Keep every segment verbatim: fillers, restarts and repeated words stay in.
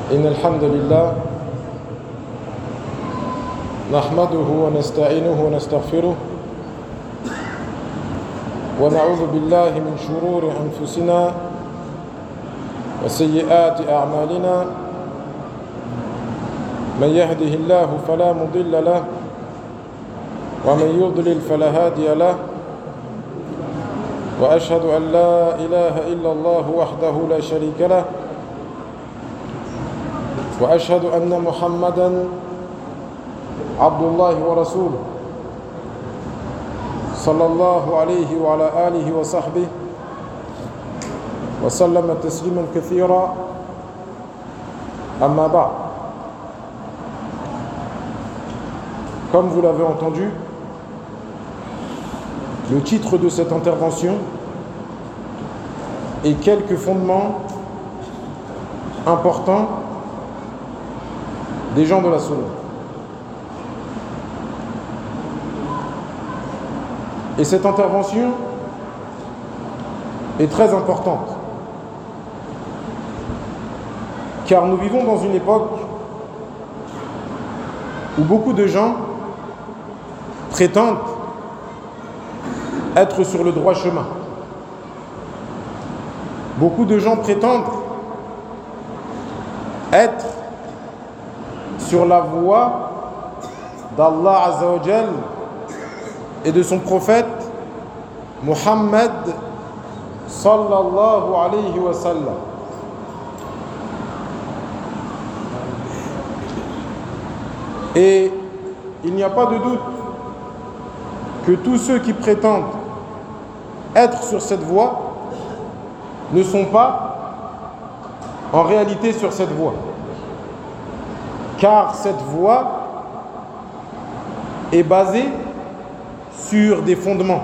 إن الحمد لله نحمده ونستعينه ونستغفره ونعوذ بالله من شرور أنفسنا وسيئات أعمالنا من يهده الله فلا مضل له ومن يضلل فلا هادي له وأشهد أن لا إله إلا الله وحده لا شريك له وأشهد أن محمدًا عبد الله ورسوله صلى الله عليه وعلى آله وصحبه وسلم تسليما كثيرا أما بعد. Comme vous l'avez entendu, le titre de cette intervention est quelques fondements importants des gens de la Sunna. Et cette intervention est très importante, car nous vivons dans une époque où beaucoup de gens prétendent être sur le droit chemin. Beaucoup de gens prétendent être sur la voie d'Allah Azza wa Jal et de son prophète Muhammad sallallahu alayhi wa sallam. Et il n'y a pas de doute que tous ceux qui prétendent être sur cette voie ne sont pas en réalité sur cette voie. Car cette voie est basée sur des fondements.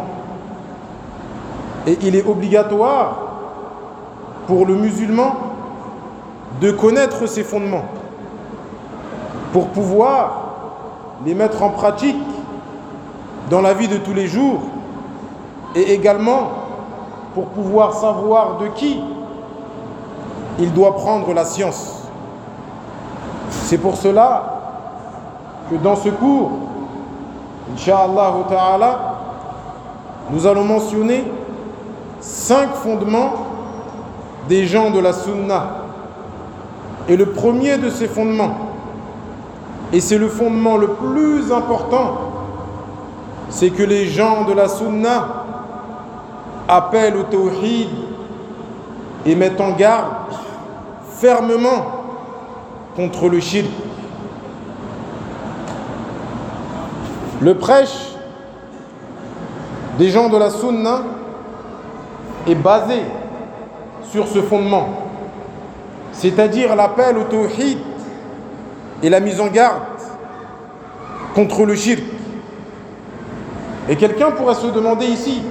Et il est obligatoire pour le musulman de connaître ces fondements pour pouvoir les mettre en pratique dans la vie de tous les jours et également pour pouvoir savoir de qui il doit prendre la science. C'est pour cela que dans ce cours, Inch'Allah Ta'ala, nous allons mentionner cinq fondements des gens de la Sunna. Et le premier de ces fondements, et c'est le fondement le plus important, c'est que les gens de la Sunna appellent au tawhid et mettent en garde fermement contre le shirk. Le prêche des gens de la Sunna est basé sur ce fondement, c'est-à-dire l'appel au tawhid et la mise en garde contre le shirk. Et quelqu'un pourrait se demander ici,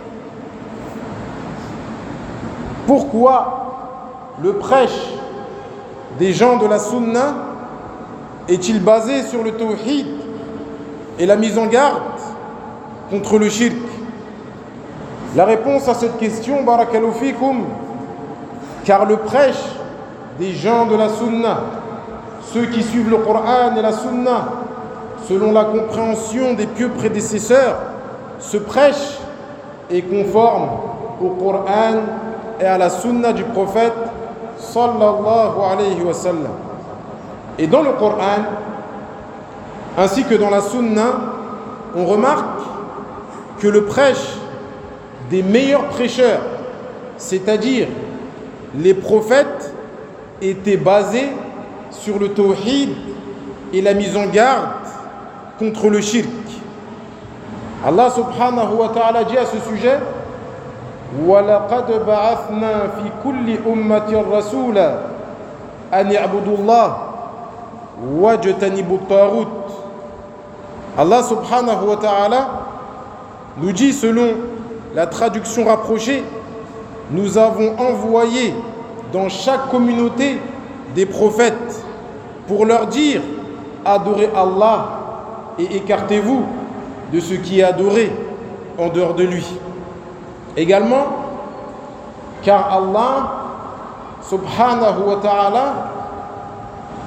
pourquoi le prêche des gens de la Sunna est-il basé sur le tawhid et la mise en garde contre le shirk? La réponse à cette question, barakallahu fikum, car le prêche des gens de la Sunna, ceux qui suivent le Coran et la Sunna selon la compréhension des pieux prédécesseurs, ce prêche est conforme au Coran et à la Sunna du prophète sallallahu alayhi wa sallam. Et dans le Coran ainsi que dans la Sunna, on remarque que le prêche des meilleurs prêcheurs, c'est-à-dire les prophètes, était basé sur le tawhid et la mise en garde contre le shirk. Allah subhanahu wa ta'ala dit à ce sujet: وَلَقَدْ بَعَثْنَا فِي كُلِّ أُمَّةٍ رَسُولًا أَنِ اعْبُدُوا اللَّهَ وَاجْتَنِبُوا الطَّاغُوتَ. Allah subhanahu wa ta'ala nous dit, selon la traduction rapprochée, nous avons envoyé dans chaque communauté des prophètes pour leur dire: adorez Allah et écartez-vous de ce qui est adoré en dehors de lui. Également, car Allah subhanahu wa ta'ala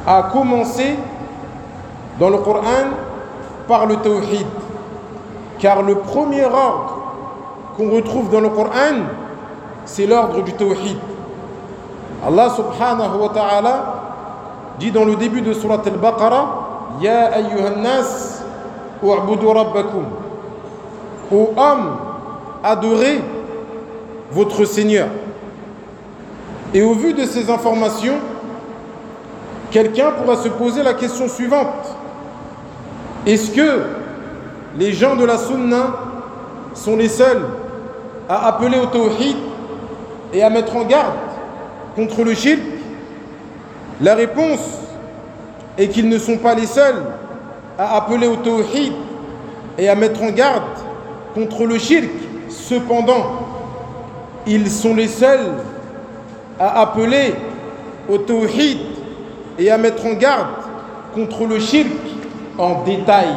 a commencé dans le Coran par le tawhid. Car le premier ordre qu'on retrouve dans le Coran, c'est l'ordre du tawhid. Allah subhanahu wa ta'ala dit dans le début de Surat al-Baqarah, Ya ayyuhan nas, u'budu rabbakum. Ô hommes, adorez votre Seigneur. Et au vu de ces informations, quelqu'un pourra se poser la question suivante. Est-ce que les gens de la Sunna sont les seuls à appeler au tawhid et à mettre en garde contre le shirk? La réponse est qu'ils ne sont pas les seuls à appeler au tawhid et à mettre en garde contre le shirk. Cependant, ils sont les seuls à appeler au tawhid et à mettre en garde contre le shirk en détail.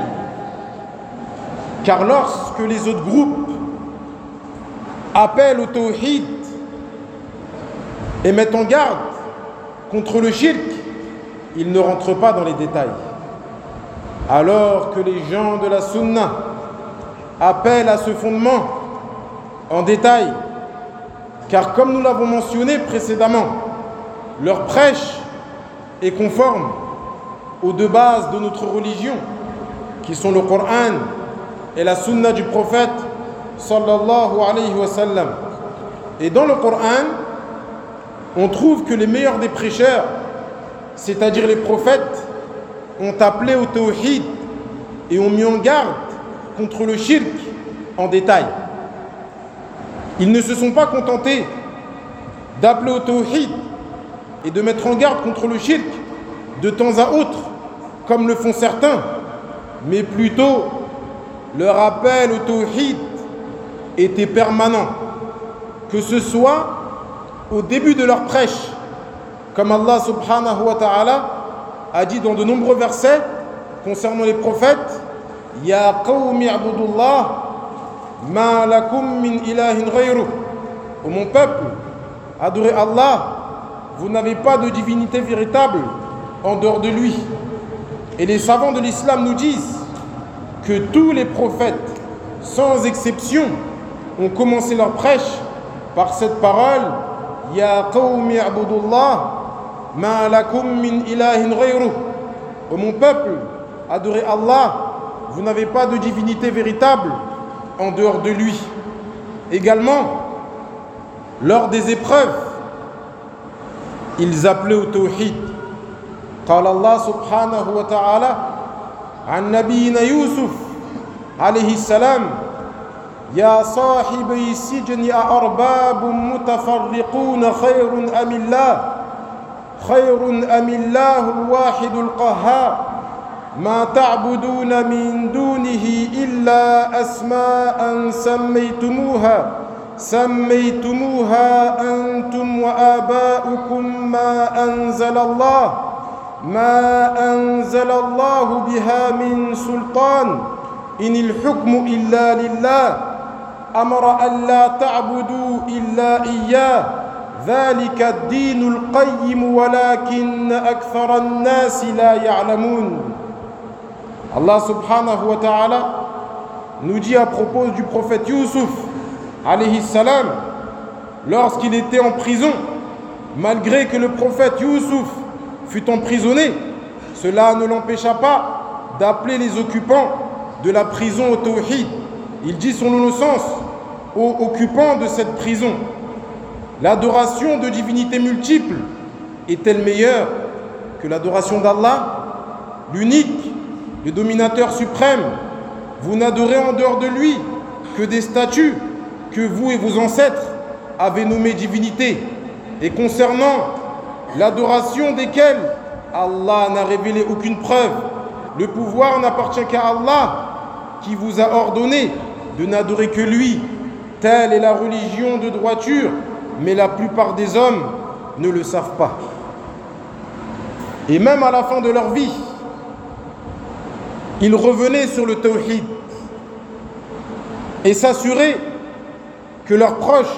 Car lorsque les autres groupes appellent au tawhid et mettent en garde contre le shirk, ils ne rentrent pas dans les détails. Alors que les gens de la sunna appellent à ce fondement en détail, car comme nous l'avons mentionné précédemment, leur prêche est conforme aux deux bases de notre religion, qui sont le Coran et la sunna du prophète sallallahu alayhi wa sallam. Et dans le Coran, on trouve que les meilleurs des prêcheurs, c'est-à-dire les prophètes, ont appelé au tawhid et ont mis en garde contre le shirk en détail. Ils ne se sont pas contentés d'appeler au tawhid et de mettre en garde contre le shirk de temps à autre, comme le font certains, mais plutôt leur appel au tawhid était permanent, que ce soit au début de leur prêche, comme Allah subhanahu wa ta'ala a dit dans de nombreux versets concernant les prophètes, Ya qawmi abudullah ma lakum min ilahin ghayru. Ô mon peuple, adorez Allah, vous n'avez pas de divinité véritable en dehors de lui. Et les savants de l'islam nous disent que tous les prophètes, sans exception, ont commencé leur prêche par cette parole, Ya qawmi abudullah ma lakum min ilahin ghayru. Ô mon peuple, adorez Allah, vous n'avez pas de divinité véritable en dehors de lui. Également, lors des épreuves, ils appelaient au tawhid. قال الله سبحانه وتعالى عن نبينا يوسف عليه السلام يا صاحبي السجن أأرباب متفرقون خير أم الله خير أم الله الواحد القهار ما تعبدون من دونه إلا أسماء سميتموها سميتموها أنتم وآباؤكم ما أنزل الله ما أنزل الله بها من سلطان إن الحكم إلا لله أمر ألا تعبدوا إلا إياه ذلك الدين القيم ولكن أكثر الناس لا يعلمون. Allah subhanahu wa ta'ala nous dit à propos du prophète Youssouf alayhi salam, lorsqu'il était en prison, malgré que le prophète Youssouf fut emprisonné, cela ne l'empêcha pas d'appeler les occupants de la prison au tawhid. Il dit son innocence aux occupants de cette prison. L'adoration de divinités multiples est-elle meilleure que l'adoration d'Allah, l'unique, le dominateur suprême? Vous n'adorez en dehors de lui que des statues que vous et vos ancêtres avez nommées divinités, et concernant l'adoration desquelles Allah n'a révélé aucune preuve. Le pouvoir n'appartient qu'à Allah, qui vous a ordonné de n'adorer que lui. Telle est la religion de droiture, mais la plupart des hommes ne le savent pas. Et même à la fin de leur vie, ils revenaient sur le tawhid et s'assuraient que leurs proches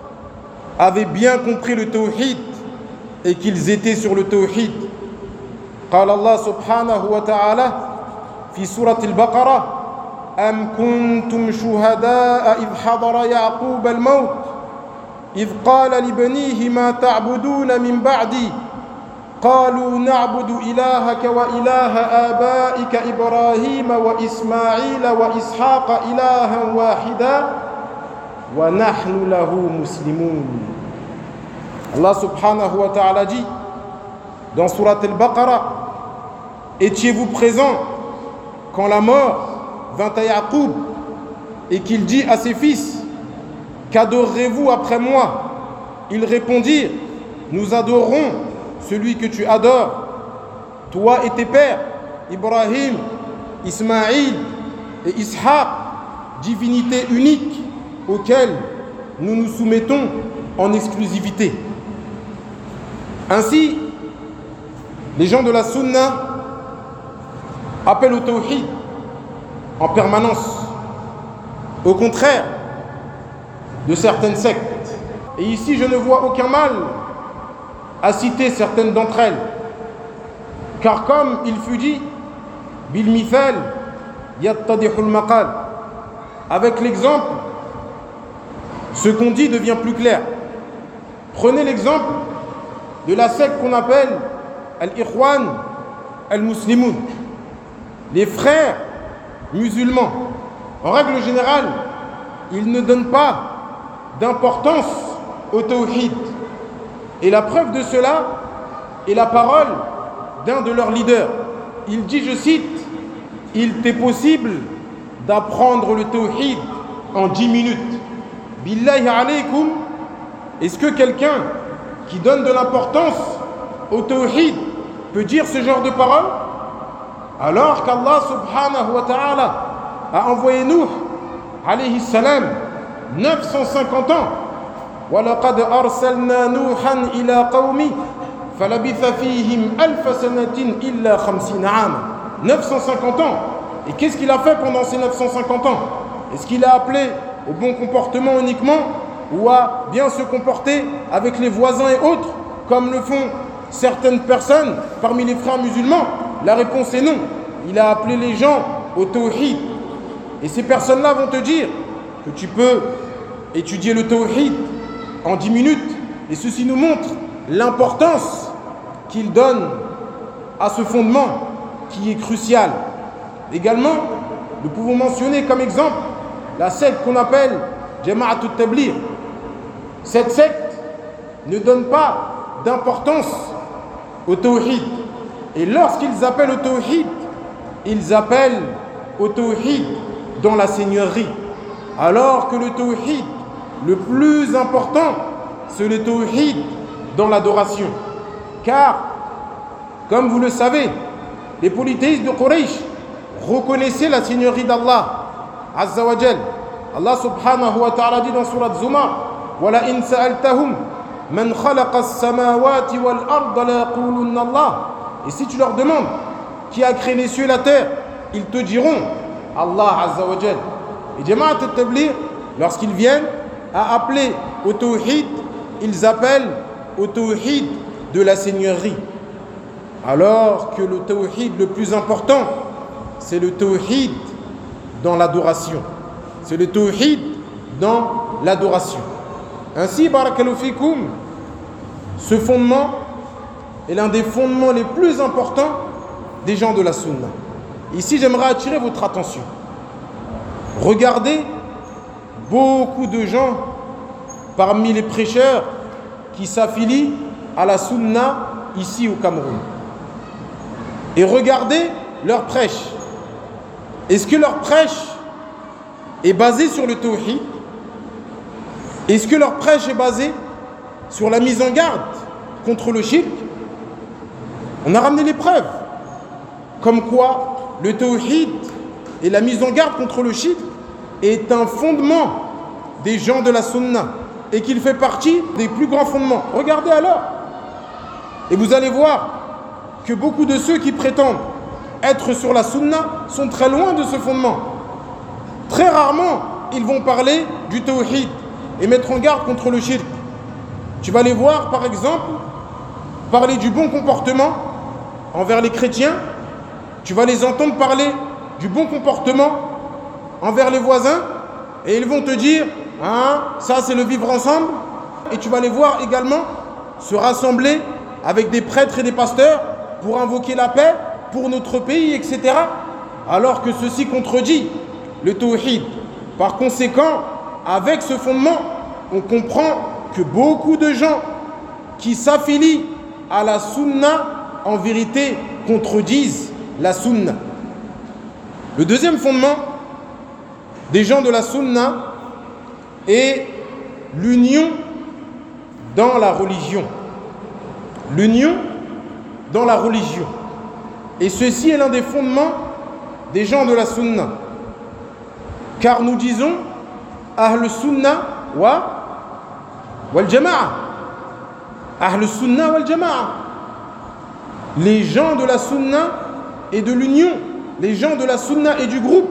avaient bien compris le tawhid et qu'ils étaient sur le tawhid. قال الله سبحانه وتعالى في سورة البقرة أم كنتم شهداء إذ حضر يعقوب الموت إذ قال لبنيه ما تعبدون من بعدي قالوا نعبد إلهك وإله آبائك إبراهيم وإسماعيل وإسحاق إلها واحدا ونحن له مسلمون. Allah subhanahu wa ta'ala dit dans Surat al-Baqarah: étiez-vous présents quand la mort vint à Yaqub et qu'il dit à ses fils: qu'adorerez-vous après moi? Ils répondirent: nous adorons celui que tu adores, toi et tes pères, Ibrahim, Ismaïl et Ishaq, divinité unique auquel nous nous soumettons en exclusivité. Ainsi, les gens de la Sunna appellent au tawhid en permanence, au contraire de certaines sectes. Et ici, je ne vois aucun mal à citer certaines d'entre elles, car comme il fut dit, bil mithal yattadihul maqal, avec l'exemple, ce qu'on dit devient plus clair. Prenez l'exemple de la secte qu'on appelle al-Ikhwan al-Muslimun, les frères musulmans. En règle générale, ils ne donnent pas d'importance au tawhid. Et la preuve de cela est la parole d'un de leurs leaders. Il dit, je cite: il t'est possible d'apprendre le tawhid en dix minutes. Billahi alaykum, est-ce que quelqu'un qui donne de l'importance au tawhid peut dire ce genre de parole? Alors qu'Allah subhanahu wa ta'ala a envoyé Nuh alayhi salam neuf cent cinquante ans. وَلَقَدْ أَرْسَلْنَا نُوحًا إِلَىٰ قَوْمِهِ فَلَبِثَ فِيهِمْ أَلْفَ سَنَةٍ إِلَّا خَمْسِينَ عَامًا. neuf cent cinquante ans. Et qu'est-ce qu'il a fait pendant ces neuf cent cinquante ans? Est-ce qu'il a appelé au bon comportement uniquement, ou à bien se comporter avec les voisins et autres, comme le font certaines personnes parmi les frères musulmans? La réponse est non. Il a appelé les gens au tawhid. Et ces personnes-là vont te dire que tu peux étudier le tawhid en dix minutes. Et ceci nous montre l'importance qu'il donne à ce fondement qui est crucial. Également, nous pouvons mentionner comme exemple la secte qu'on appelle Jama'at al-Tabligh. Cette secte ne donne pas d'importance au tawhid. Et lorsqu'ils appellent au tawhid, ils appellent au tawhid dans la seigneurie. Alors que le tawhid le plus important, c'est le tawhid dans l'adoration. Car, comme vous le savez, les polythéistes de Quraysh reconnaissaient la seigneurie d'Allah Azza wa Jal. Allah subhanahu wa ta'ala dit dans Surat Zumar: وَلَا إِن سَأَلْتَهُمْ مَنْ خَلَقَ السَّمَاوَاتِ وَالْأَرْضَ لَيَقُولُنَّ اللَّهُ. Et si tu leur demandes qui a créé les cieux et la terre, ils te diront Allah Azza wa Jal. Et Jama'at al-Tabligh, lorsqu'ils viennent à appeler au tawhid, ils appellent au tawhid de la seigneurie. Alors que le tawhid le plus important, c'est le tawhid dans l'adoration. C'est le tawhid dans l'adoration. Ainsi, barakallahu fikoum, ce fondement est l'un des fondements les plus importants des gens de la sunna. Ici, j'aimerais attirer votre attention. Regardez beaucoup de gens parmi les prêcheurs qui s'affilient à la sunna ici au Cameroun. Et regardez leur prêche. Est-ce que leur prêche est basée sur le tawhid? Est-ce que leur prêche est basée sur la mise en garde contre le shirk? On a ramené les preuves, comme quoi le tawhid et la mise en garde contre le shirk est un fondement des gens de la sunna et qu'il fait partie des plus grands fondements. Regardez alors, et vous allez voir que beaucoup de ceux qui prétendent être sur la sunna sont très loin de ce fondement. Très rarement, ils vont parler du tawhid et mettre en garde contre le shirk. Tu vas les voir, par exemple, parler du bon comportement envers les chrétiens, tu vas les entendre parler du bon comportement envers les voisins, et ils vont te dire, hein, ça c'est le vivre ensemble, et tu vas les voir également se rassembler avec des prêtres et des pasteurs pour invoquer la paix pour notre pays, et cetera. Alors que ceci contredit le tawhid. Par conséquent, avec ce fondement, on comprend que beaucoup de gens qui s'affilient à la sunna, en vérité, contredisent la sunna. Le deuxième fondement des gens de la sunna est l'union dans la religion. L'union dans la religion. Et ceci est l'un des fondements des gens de la sunna. Car nous disons Ahl sunna wa wal jama'a. Ahl sunna wal jama'a. Les gens de la sunna et de l'union. Les gens de la sunna et du groupe.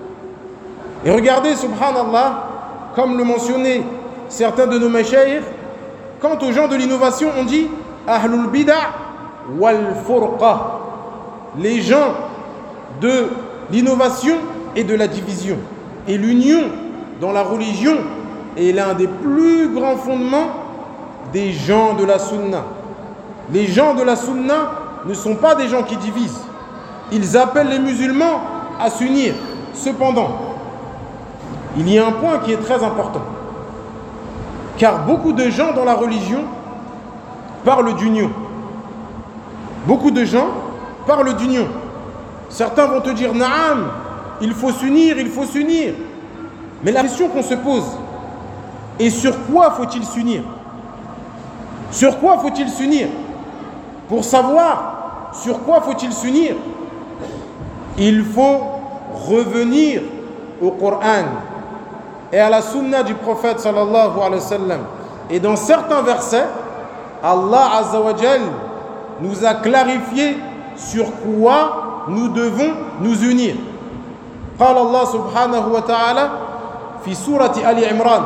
Et regardez, subhanallah, comme le mentionnaient certains de nos mashayikh, quant aux gens de l'innovation, on dit Ahlul bid'a wal furqa. Les gens de l'innovation et de la division. Et l'union dans la religion est l'un des plus grands fondements des gens de la sunna. Les gens de la sunna ne sont pas des gens qui divisent. Ils appellent les musulmans à s'unir. Cependant, il y a un point qui est très important. Car beaucoup de gens dans la religion parlent d'union. Beaucoup de gens parlent d'union. Certains vont te dire, Naam, il faut s'unir, il faut s'unir. Mais la question qu'on se pose, est sur quoi faut-il s'unir? Sur quoi faut-il s'unir? Pour savoir sur quoi faut-il s'unir, il faut revenir au Coran et à la sunna du prophète sallallahu alayhi wa sallam. Et dans certains versets, Allah azza wa jal nous a clarifié sur quoi nous devons nous unir. قال الله سبحانه وتعالى في سورة آل عمران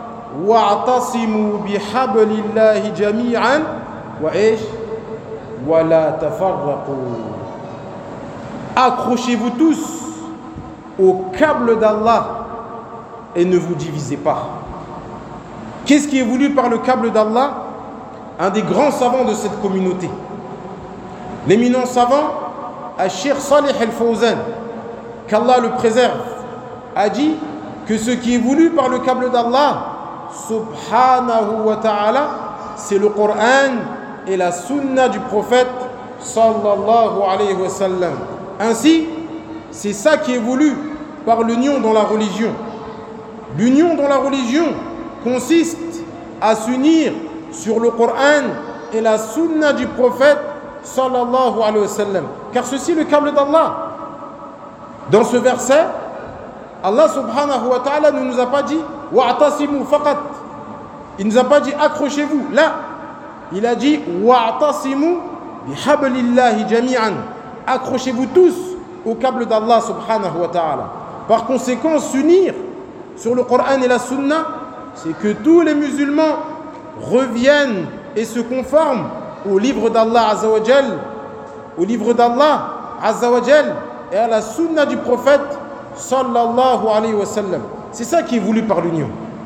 واعتصموا بحبل الله جميعا وإيش ولا تفرقوا. Accrochez-vous tous au câble d'Allah et ne vous divisez pas. Qu'est-ce qui est voulu par le câble d'Allah? Un des grands savants de cette communauté, l'éminent savant Al-Sheikh Salih Al-Fawzan, qu'Allah le préserve, a dit que ce qui est voulu par le câble d'Allah subhanahu wa ta'ala, c'est le Coran et la sunna du prophète sallallahu alayhi wa sallam. Ainsi, c'est ça qui est voulu par l'union dans la religion. L'union dans la religion consiste à s'unir sur le Coran et la sunna du prophète sallallahu alayhi wa sallam. Car ceci est le câble d'Allah. Dans ce verset, Allah subhanahu wa ta'ala ne nous a pas dit wa'tasimu faqat. Il ne nous a pas dit accrochez-vous. Là, il a dit wa'tasimu bihablillahi jami'an. Accrochez-vous tous au câble d'Allah subhanahu wa ta'ala. Par conséquent, s'unir sur le Coran et la sunna, c'est que tous les musulmans reviennent et se conforment au livre d'Allah azza wa jal, au livre d'Allah azza wa jal, et à la sunna du prophète sallallahu alayhi wa sallam. C'est ça qui est voulu par l'union.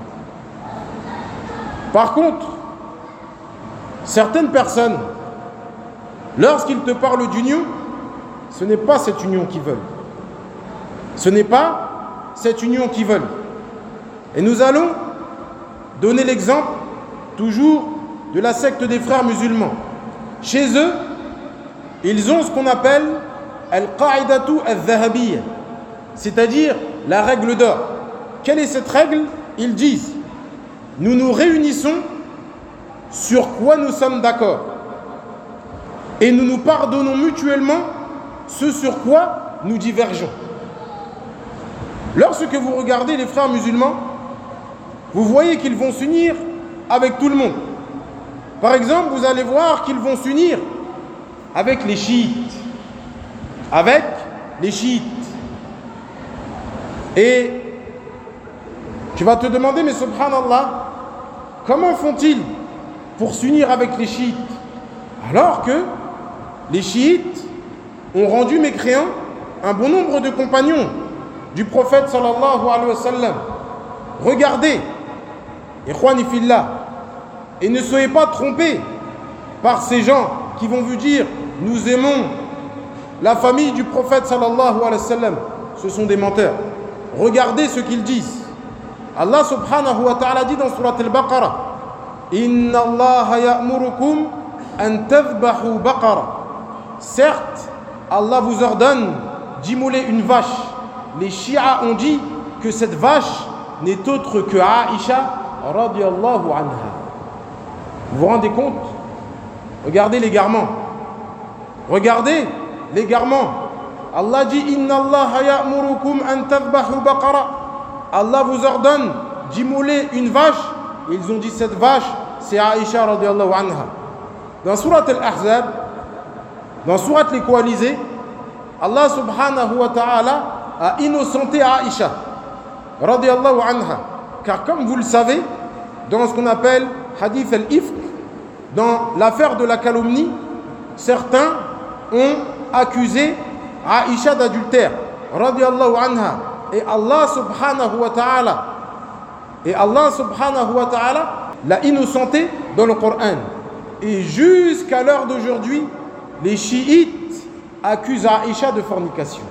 Par contre, certaines personnes, lorsqu'ils te parlent d'union, ce n'est pas cette union qu'ils veulent. Ce n'est pas cette union qu'ils veulent. Et nous allons donner l'exemple toujours de la secte des frères musulmans. Chez eux, ils ont ce qu'on appelle Al-Qa'idatu al-Dhahabiyya, c'est-à-dire la règle d'or. Quelle est cette règle? Ils disent, nous nous réunissons sur quoi nous sommes d'accord et nous nous pardonnons mutuellement ce sur quoi nous divergeons. Lorsque vous regardez les frères musulmans, vous voyez qu'ils vont s'unir avec tout le monde. Par exemple, vous allez voir qu'ils vont s'unir avec les chiites. Avec les chiites. Et tu vas te demander, mais subhanallah, comment font-ils pour s'unir avec les chiites? Alors que les chiites ont rendu mécréants un bon nombre de compagnons du prophète sallallahu alayhi wa sallam. Regardez, ikhwani fillah, et ne soyez pas trompés par ces gens qui vont vous dire nous aimons la famille du prophète sallallahu alayhi wa sallam. Ce sont des menteurs. Regardez ce qu'ils disent. Allah subhanahu wa ta'ala dit dans surat al-Baqarah, Inna Allah ya'murukum an tadhbahu baqara. Certes, Allah vous ordonne d'immoler une vache. Les chiites ont dit que cette vache n'est autre que Aïcha radiyallahu anha. Vous vous rendez compte? Regardez l'égarement. Regardez l'égarement. Allah dit Inna Allah ya'murukum an tadhbahu baqara. Allah vous ordonne d'immoler une vache. Et ils ont dit cette vache, c'est Aïcha radiyallahu anha. Dans surat al-Ahzab, dans surat les coalisés, Allah subhanahu wa ta'ala a innocenté Aïcha radiyallahu anha. Car comme vous le savez, dans ce qu'on appelle hadith al-ifk, dans l'affaire de la calomnie, certains ont accusé Aïcha d'adultère radiyallahu anha. Et Allah subhanahu wa ta'ala et Allah subhanahu wa ta'ala l'a innocenté dans le Coran. Et jusqu'à l'heure d'aujourd'hui, les chiites accusent Aïcha de fornication.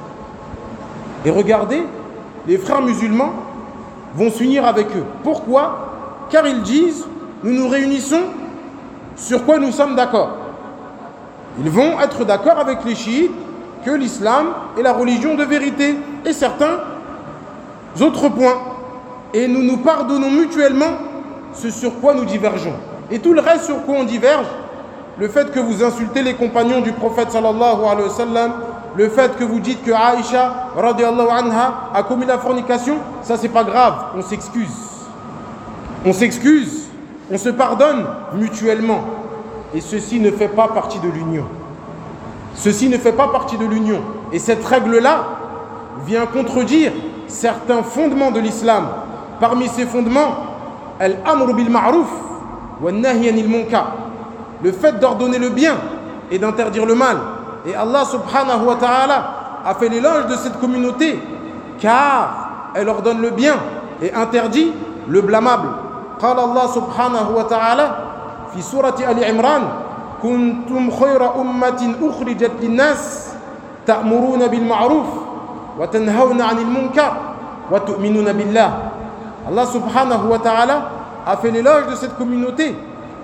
Et regardez, les frères musulmans vont s'unir avec eux. Pourquoi? Car ils disent, nous nous réunissons sur quoi nous sommes d'accord. Ils vont être d'accord avec les chiites que l'islam est la religion de vérité et certains autres points. Et nous nous pardonnons mutuellement ce sur quoi nous divergeons. Et tout le reste sur quoi on diverge, le fait que vous insultez les compagnons du prophète sallallahu alayhi wa sallam, le fait que vous dites que Aïcha radiyallahu anha a commis la fornication, ça c'est pas grave, on s'excuse. On s'excuse, on se pardonne mutuellement. Et ceci ne fait pas partie de l'union. Ceci ne fait pas partie de l'union. Et cette règle-là vient contredire certains fondements de l'islam. Parmi ces fondements, al-amr bil ma'ruf wa nahy anil munkar. Le fait d'ordonner le bien et d'interdire le mal. Et Allah subhanahu wa ta'ala a fait l'éloge de cette communauté car elle ordonne le bien et interdit le blâmable. قال الله سبحانه وتعالى في سورة آل عمران كنتم خير أمة أخرجت للناس تأمرون بالمعروف وتنهون عن المنكر وتؤمنون بالله. Allah subhanahu wa ta'ala a fait l'éloge de cette communauté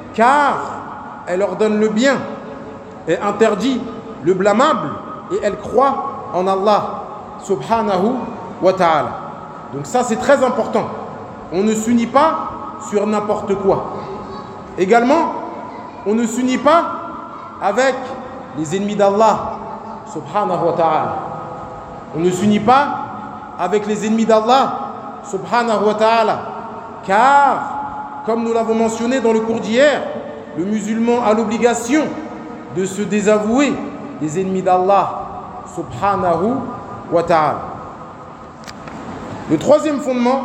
car elle ordonne le bien et interdit le blâmable et elle croit en Allah subhanahu wa ta'ala. Donc ça c'est très important. On ne s'unit pas sur n'importe quoi. Également, on ne s'unit pas avec les ennemis d'Allah subhanahu wa ta'ala. On ne s'unit pas avec les ennemis d'Allah subhanahu wa ta'ala. Car, comme nous l'avons mentionné dans le cours d'hier, le musulman a l'obligation de se désavouer des ennemis d'Allah subhanahu wa ta'ala. Le troisième fondement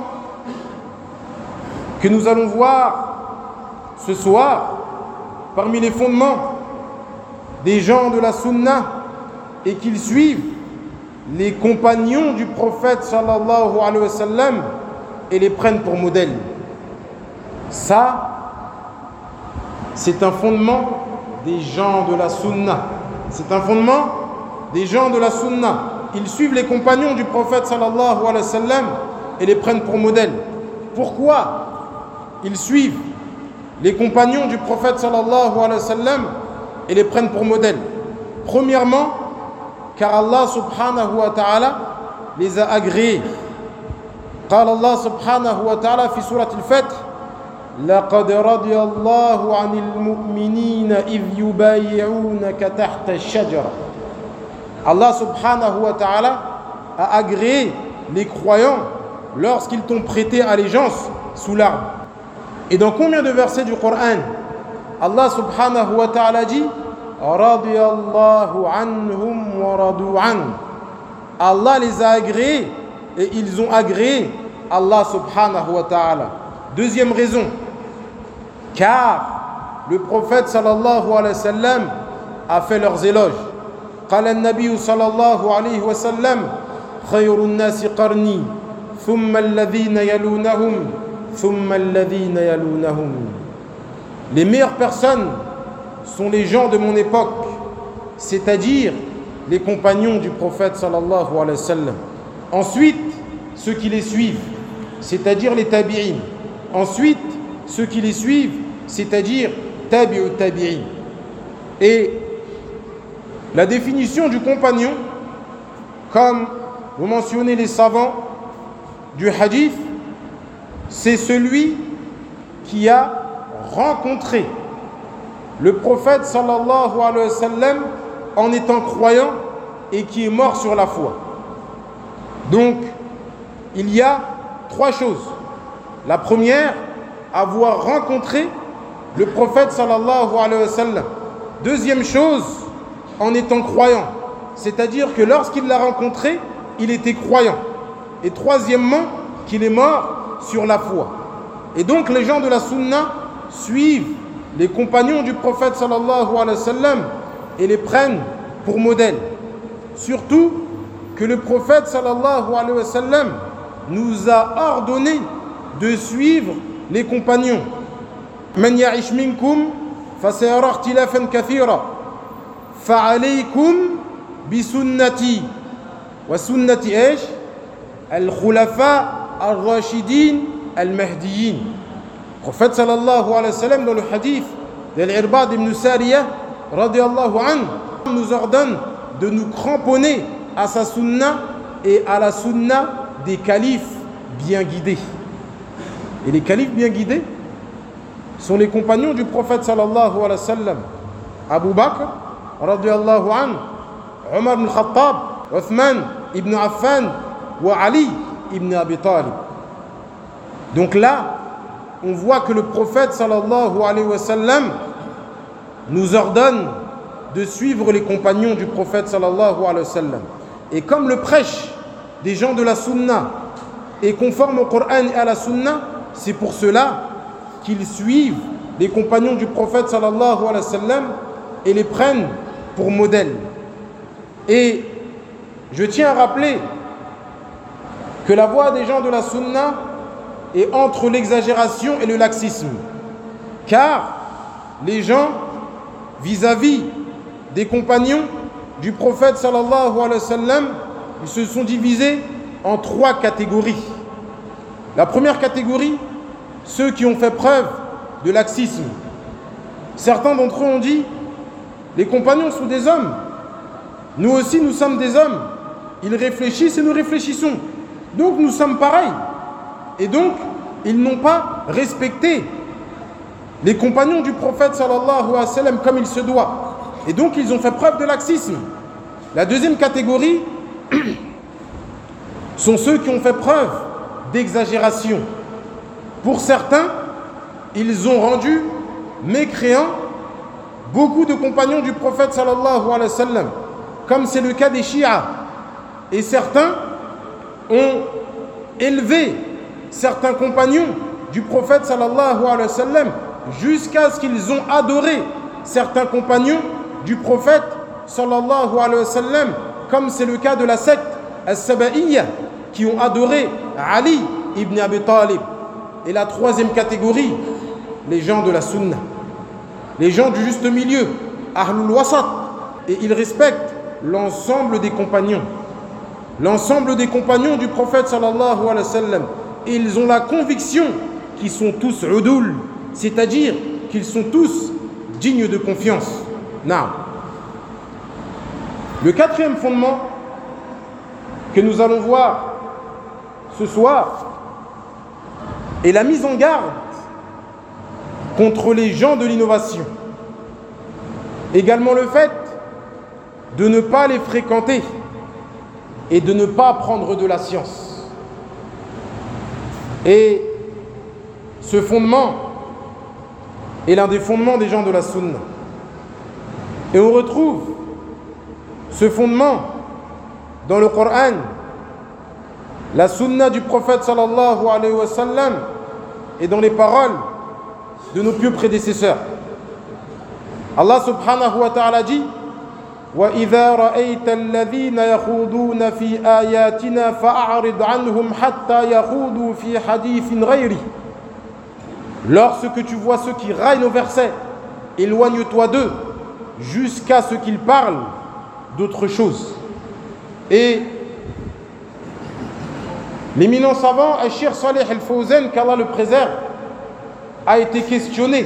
que nous allons voir ce soir, parmi les fondements des gens de la sunna, et qu'ils suivent les compagnons du prophète sallallahu alayhi wa sallam et les prennent pour modèle. Ça, c'est un fondement des gens de la sunna. C'est un fondement des gens de la sunna. Ils suivent les compagnons du prophète sallallahu alayhi wa sallam et les prennent pour modèle. Pourquoi ils suivent les compagnons du prophète sallallahu alayhi wa sallam et les prennent pour modèle? Premièrement, car Allah subhanahu wa ta'ala les a agréés. قال الله سبحانه وتعالى في سورة الفتح لقد رضي الله عن المؤمنين إذ يبايعونك تحت الشجرة. Allah subhanahu wa ta'ala a agréé les croyants lorsqu'ils t'ont prêté allégeance sous l'arbre. Et dans combien de versets du Coran Allah subhanahu wa ta'ala dit radiyallahu anhum wa radu an. Allah les a agréés et ils ont agréé Allah subhanahu wa ta'ala. Deuxième raison, car le prophète sallallahu alayhi wa sallam a fait leurs éloges. قال النبي صلى الله عليه وسلم خير الناس قرني ثم الذين يلونهم ثم الذين يلونهم. Les meilleures personnes sont les gens de mon époque, c'est-à-dire les compagnons du prophète sallallahu alayhi wa sallam. Ensuite, ceux qui les suivent, c'est-à-dire les tabi'in. Ensuite, ceux qui les suivent, c'est-à-dire tabi'u tabi'in. Et la définition du compagnon, comme vous mentionnez les savants du hadith, c'est celui qui a rencontré le prophète sallallahu alayhi wa sallam en étant croyant et qui est mort sur la foi. Donc, il y a trois choses. La première, avoir rencontré le prophète sallallahu alayhi wa sallam. Deuxième chose, en étant croyant, c'est-à-dire que lorsqu'il l'a rencontré, il était croyant. Et troisièmement, qu'il est mort sur la foi. Et donc les gens de la sunna suivent les compagnons du prophète sallallahu alayhi wa sallam et les prennent pour modèle. Surtout que le prophète sallallahu alayhi wa sallam nous a ordonné de suivre les compagnons. Man ya'ish minkum fasayara ikhtilafan kathira fa'alaykum bisunnati wa sunnati ish al-khulafa al-rashidin al-mahdiyyin. Le prophète sallallahu alayhi wa sallam dans le hadith d'Al-Irbad ibn Sariyah radiyallahu anhu nous ordonne de nous cramponner à sa sunna et à la sunna des califes bien guidés. Et les califes bien guidés sont les compagnons du prophète sallallahu alayhi wa sallam. Abu Bakr radiyallahu anhu, Omar ibn Khattab, Uthman ibn Affan wa Ali ibn Abi Talib. Donc là, on voit que le prophète sallallahu alayhi wa sallam nous ordonne de suivre les compagnons du prophète sallallahu alayhi wa sallam. Et comme le prêche des gens de la sunna est conforme au Coran et à la sunna, c'est pour cela qu'ils suivent les compagnons du prophète sallallahu alayhi wa sallam et les prennent pour modèle. Et je tiens à rappeler que la voie des gens de la sunna est entre l'exagération et le laxisme. Car les gens, vis-à-vis des compagnons du prophète sallallahu alayhi wa sallam, ils se sont divisés en trois catégories. La première catégorie, ceux qui ont fait preuve de laxisme. Certains d'entre eux ont dit, les compagnons sont des hommes. Nous aussi, nous sommes des hommes. Ils réfléchissent et nous réfléchissons. Donc, nous sommes pareils. Et donc, ils n'ont pas respecté les compagnons du prophète sallallahu alayhi wa sallam comme il se doit. Et donc, ils ont fait preuve de laxisme. La deuxième catégorie sont ceux qui ont fait preuve d'exagération. Pour certains, ils ont rendu mécréants beaucoup de compagnons du prophète sallallahu alayhi wa sallam, comme c'est le cas des Shia. Et certains ont élevé certains compagnons du prophète sallallahu alayhi wa sallam jusqu'à ce qu'ils ont adoré certains compagnons du prophète sallallahu alayhi wa sallam, comme c'est le cas de la secte As-Sabaïya, qui ont adoré Ali ibn Abi Talib. Et la troisième catégorie, les gens de la sunna, les gens du juste milieu, Ahlul Wasat, et ils respectent l'ensemble des compagnons, l'ensemble des compagnons du prophète sallallahu alayhi wa sallam. Et ils ont la conviction qu'ils sont tous udul, c'est-à-dire qu'ils sont tous dignes de confiance. Naam. Le quatrième fondement que nous allons voir ce soir est la mise en garde contre les gens de l'innovation. Également le fait de ne pas les fréquenter et de ne pas prendre de la science. Et ce fondement est l'un des fondements des gens de la sunna. Et on retrouve ce fondement dans le Coran, la sunna du prophète sallallahu alayhi wa sallam et dans les paroles de nos pieux prédécesseurs. Allah subhanahu wa ta'ala dit وَإِذَا رَأَيْتَ الَّذِينَ يَخُوضُونَ فِي آيَاتِنَا فَأَعْرِضْ عَنْهُمْ حَتَّى يَخُوضُوا فِي حَدِيثٍ غَيْرِهِ. Lorsque tu vois ceux qui raillent nos versets, éloigne-toi d'eux jusqu'à ce qu'ils parlent d'autre chose. Et l'éminent savant, Cheikh Salih Al-Fawzan, qu'Allah le préserve, a été questionné.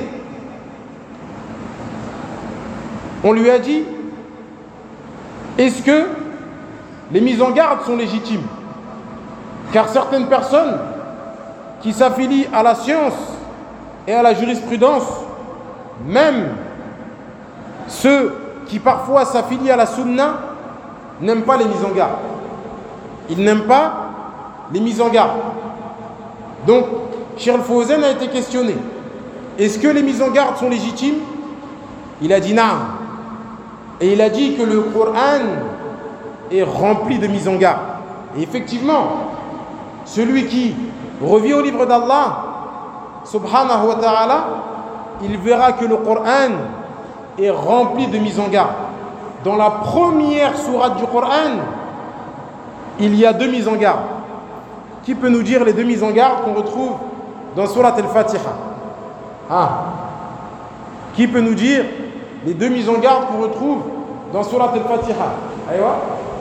On lui a dit: est-ce que les mises en garde sont légitimes? Car certaines personnes qui s'affilient à la science et à la jurisprudence, même ceux qui parfois s'affilient à la sunna, n'aiment pas les mises en garde. Ils n'aiment pas les mises en garde. Donc, Cheikh Al-Fawzan a été questionné. Est-ce que les mises en garde sont légitimes? Il a dit non. Et il a dit que le Coran est rempli de mises en garde. Et effectivement, celui qui revient au livre d'Allah, subhanahu wa ta'ala, il verra que le Coran est rempli de mises en garde. Dans la première sourate du Coran, il y a deux mises en garde. Qui peut nous dire les deux mises en garde qu'on retrouve dans sourate Al-Fatiha? Ah. Qui peut nous dire les deux mises en garde qu'on retrouve dans sourate Al-Fatiha? Aïwa.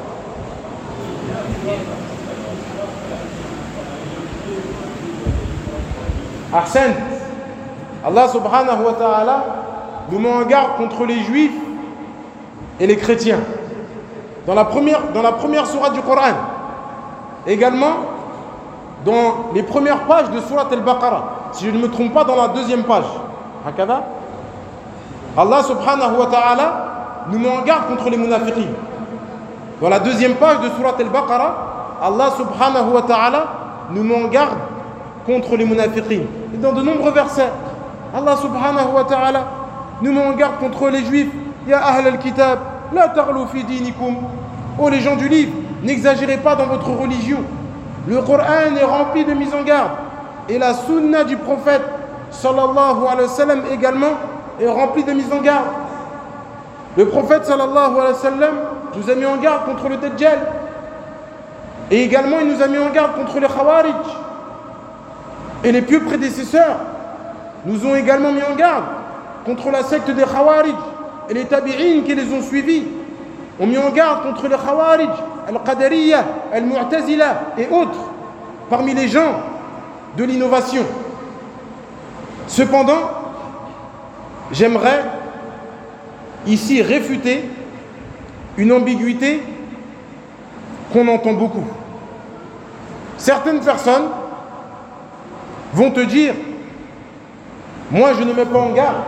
Ahsan. Allah subhanahu wa ta'ala nous met en garde contre les juifs et les chrétiens. Dans la première, dans la première sourate du Coran. Également, dans les premières pages de sourate Al-Baqarah. Si je ne me trompe pas, dans la deuxième page. Hakada. Allah subhanahu wa ta'ala nous met en garde contre les munafiqin. Dans la deuxième page de sourate Al-Baqarah, Allah subhanahu wa ta'ala nous met en garde contre les munafiqin. Et dans de nombreux versets, Allah subhanahu wa ta'ala nous met en garde contre les juifs. Ya ahl al-kitab, la taghlu fi dinikum. Oh les gens du livre, n'exagérez pas dans votre religion. Le Coran est rempli de mises en garde. Et la sunna du prophète sallallahu alayhi wa sallam également est remplie de mises en garde. Le prophète sallallahu alayhi wa sallam nous a mis en garde contre le Dajjal. Et également il nous a mis en garde contre les Khawarij. Et les pieux prédécesseurs nous ont également mis en garde contre la secte des Khawarij. Et les tabi'in qui les ont suivis ont mis en garde contre les Khawarij, Al-Qadariyya, Al-Mu'tazila et autres parmi les gens de l'innovation. Cependant, j'aimerais ici réfuter une ambiguïté qu'on entend beaucoup. Certaines personnes vont te dire: moi je ne mets pas en garde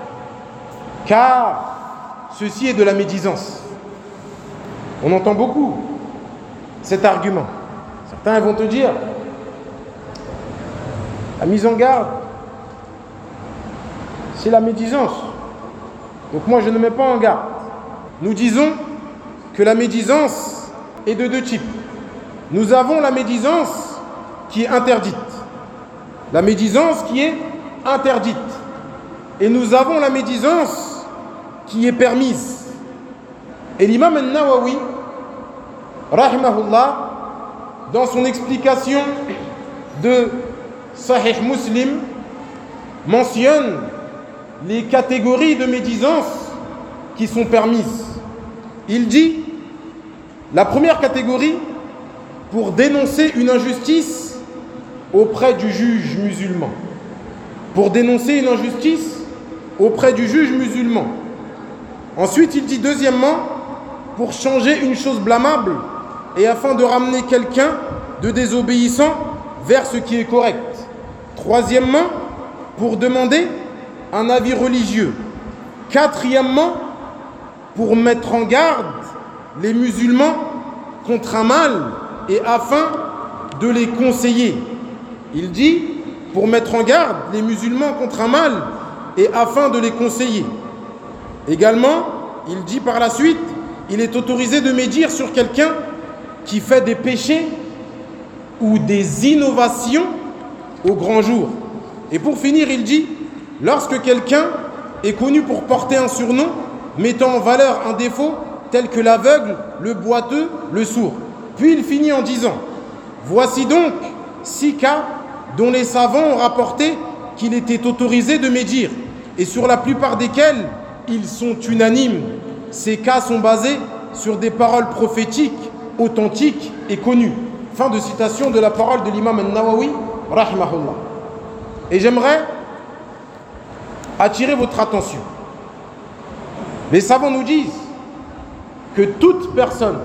car ceci est de la médisance. On entend beaucoup cet argument. Certains vont te dire: la mise en garde, c'est la médisance. Donc moi je ne mets pas en garde. Nous disons que la médisance est de deux types. Nous avons la médisance qui est interdite. La médisance qui est interdite. Et nous avons la médisance qui est permise. Et l'imam al-Nawawi, rahimahullah, dans son explication de Sahih Muslim, mentionne les catégories de médisance qui sont permises. Il dit: la première catégorie, pour dénoncer une injustice auprès du juge musulman. Pour dénoncer une injustice auprès du juge musulman. Ensuite, il dit deuxièmement, pour changer une chose blâmable et afin de ramener quelqu'un de désobéissant vers ce qui est correct. Troisièmement, pour demander un avis religieux. Quatrièmement, pour mettre en garde les musulmans contre un mal et afin de les conseiller. Il dit, pour mettre en garde les musulmans contre un mal et afin de les conseiller. Également, il dit par la suite, il est autorisé de médire sur quelqu'un qui fait des péchés ou des innovations au grand jour. Et pour finir, il dit, lorsque quelqu'un est connu pour porter un surnom mettant en valeur un défaut tel que l'aveugle, le boiteux, le sourd. Puis il finit en disant: voici donc six cas dont les savants ont rapporté qu'il était autorisé de médire, et sur la plupart desquels ils sont unanimes. Ces cas sont basés sur des paroles prophétiques, authentiques et connues. Fin de citation de la parole de l'imam al-Nawawi, rahimahullah. Et j'aimerais attirer votre attention. Les savants nous disent que toute personne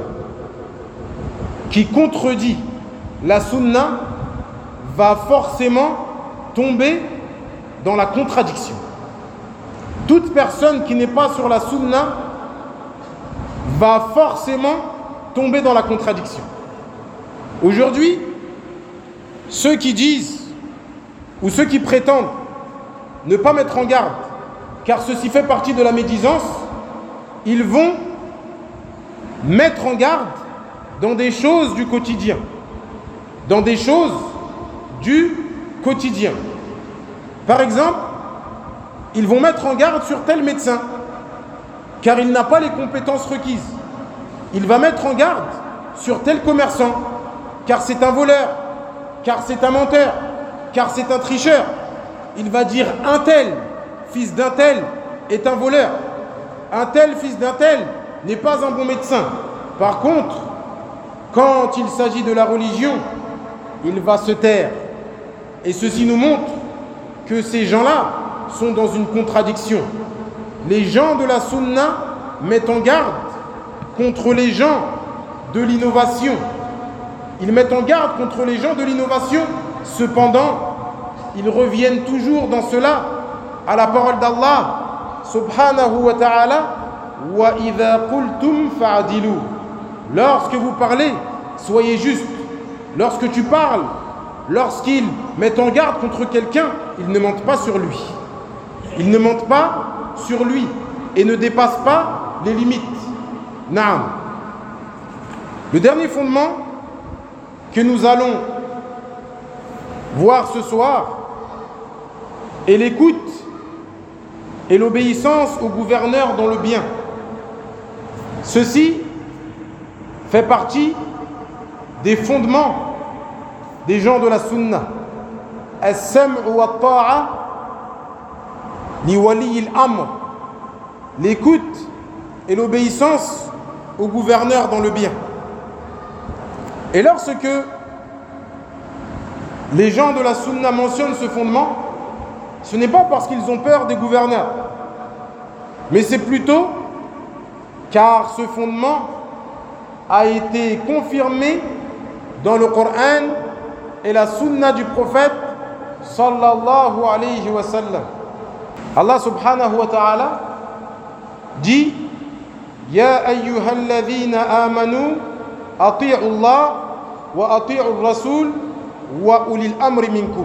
qui contredit la sunna va forcément tomber dans la contradiction. Toute personne qui n'est pas sur la sunna va forcément tomber dans la contradiction. Aujourd'hui, ceux qui disent ou ceux qui prétendent ne pas mettre en garde, car ceci fait partie de la médisance, ils vont mettre en garde dans des choses du quotidien. Dans des choses du quotidien. Par exemple, ils vont mettre en garde sur tel médecin, car il n'a pas les compétences requises. Il va mettre en garde sur tel commerçant, car c'est un voleur, car c'est un menteur, car c'est un tricheur. Il va dire un tel, fils d'un tel, est un voleur. Un tel, fils d'un tel, n'est pas un bon médecin. Par contre, quand il s'agit de la religion, il va se taire. Et ceci nous montre que ces gens-là sont dans une contradiction. Les gens de la sunna mettent en garde contre les gens de l'innovation. Ils mettent en garde contre les gens de l'innovation. Cependant, ils reviennent toujours dans cela à la parole d'Allah subhanahu wa ta'ala: wa idha qultum fa'dilu. Lorsque vous parlez, soyez juste. Lorsque tu parles, lorsqu'ils mettent en garde contre quelqu'un, ils ne mentent pas sur lui. Ils ne mentent pas sur lui et ne dépassent pas les limites. Naam. Le dernier fondement que nous allons voir ce soir est l'écoute et l'obéissance au gouverneur dans le bien. Ceci fait partie des fondements des gens de la sunna. As-sam'u wa ta'a li wali al-amr. L'écoute et l'obéissance au gouverneur dans le bien. Et lorsque les gens de la sunna mentionnent ce fondement, ce n'est pas parce qu'ils ont peur des gouverneurs, mais c'est plutôt car ce fondement a été confirmé dans le Coran et la sunna du prophète sallallahu alayhi wa sallam. Allah subhanahu wa ta'ala dit: Ya ayyuhalladhina amanu ati'u Allah wa ati'u ar-rasul wa ulil amri minkum.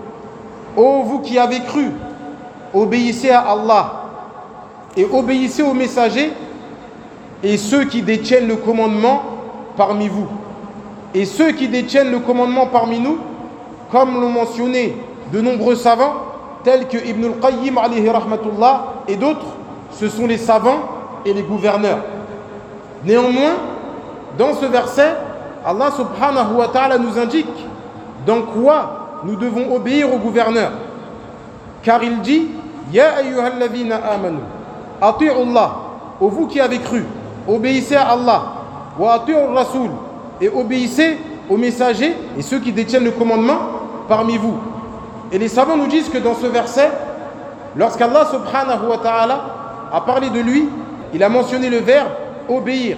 Ô vous qui avez cru, obéissez à Allah et obéissez aux messagers et ceux qui détiennent le commandement parmi vous. Et ceux qui détiennent le commandement parmi nous, comme l'ont mentionné de nombreux savants, tels que Ibn al-Qayyim alayhi rahmatullah et d'autres, ce sont les savants et les gouverneurs. Néanmoins, dans ce verset, Allah subhanahu wa ta'ala nous indique dans quoi nous devons obéir au gouverneur. Car il dit: Ya ayyuhalladhina amanu ati'u Allah, ô vous qui avez cru, obéissez à Allah, wa ati'u ar-rasul, et obéissez aux messagers et ceux qui détiennent le commandement parmi vous. Et les savants nous disent que dans ce verset, lorsqu'Allah subhanahu wa ta'ala a parlé de lui, il a mentionné le verbe obéir.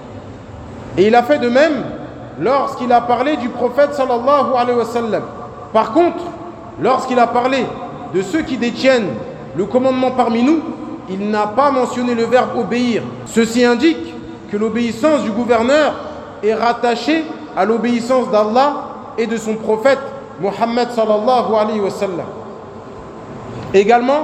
Et il a fait de même lorsqu'il a parlé du prophète sallallahu alayhi wa sallam. Par contre, lorsqu'il a parlé de ceux qui détiennent le commandement parmi nous, il n'a pas mentionné le verbe obéir. Ceci indique que l'obéissance du gouverneur est rattachée à l'obéissance d'Allah et de son prophète Muhammad sallallahu alayhi wa sallam. Également,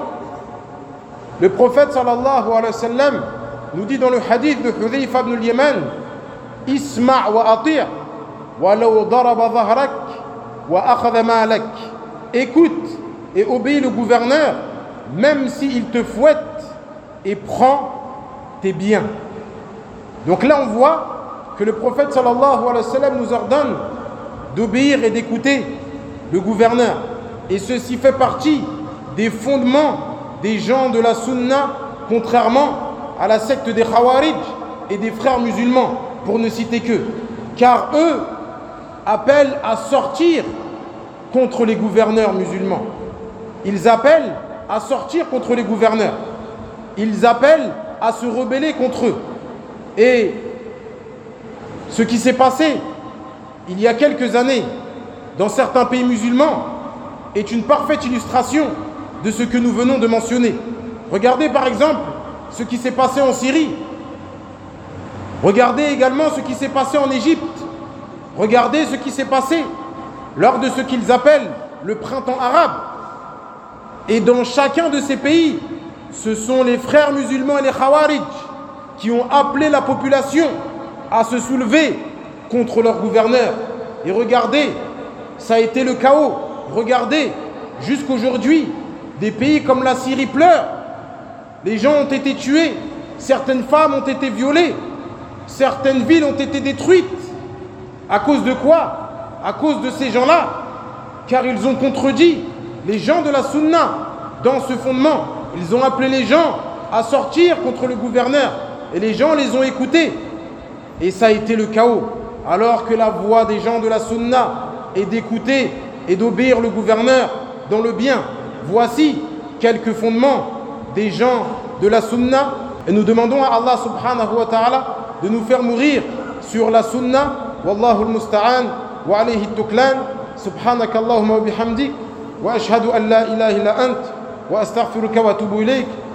le prophète sallallahu alayhi wa sallam nous dit dans le hadith de Hudhayfa ibn al-Yaman: Isma' wa ati' wa law daraba dhahrak wa akhadha malak. Écoute et obéis le gouverneur, même s'il te fouette et prend tes biens. Donc là on voit que le prophète sallallahu alayhi wa sallam nous ordonne d'obéir et d'écouter le gouverneur. Et ceci fait partie des fondements des gens de la sunna, contrairement à la secte des Khawarij et des frères musulmans, pour ne citer qu'eux. Car eux appellent à sortir contre les gouverneurs musulmans. Ils appellent à sortir contre les gouverneurs. Ils appellent à se rebeller contre eux. Et ce qui s'est passé il y a quelques années dans certains pays musulmans est une parfaite illustration de ce que nous venons de mentionner. Regardez par exemple ce qui s'est passé en Syrie. Regardez également ce qui s'est passé en Égypte. Regardez ce qui s'est passé lors de ce qu'ils appellent le printemps arabe. Et dans chacun de ces pays, ce sont les frères musulmans et les Khawarij qui ont appelé la population à se soulever contre leur gouverneur. Et regardez, ça a été le chaos. Regardez, jusqu'aujourd'hui, des pays comme la Syrie pleurent. Les gens ont été tués, certaines femmes ont été violées, certaines villes ont été détruites. À cause de quoi? À cause de ces gens-là, car ils ont contredit les gens de la sunna dans ce fondement. Ils ont appelé les gens à sortir contre le gouverneur et les gens les ont écoutés. Et ça a été le chaos. Alors que la voix des gens de la sunna est d'écouter et d'obéir le gouverneur dans le bien. Voici quelques fondements des gens de la sunna. Et nous demandons à Allah subhanahu wa ta'ala de nous faire mourir sur la sunna. Wallahu al-musta'an wa alayhi at-tuklan. Subhanaka Allahumma wa bihamdik wa ashhadu an la ilaha illa ant wa astaghfiruka wa atubu ilayk.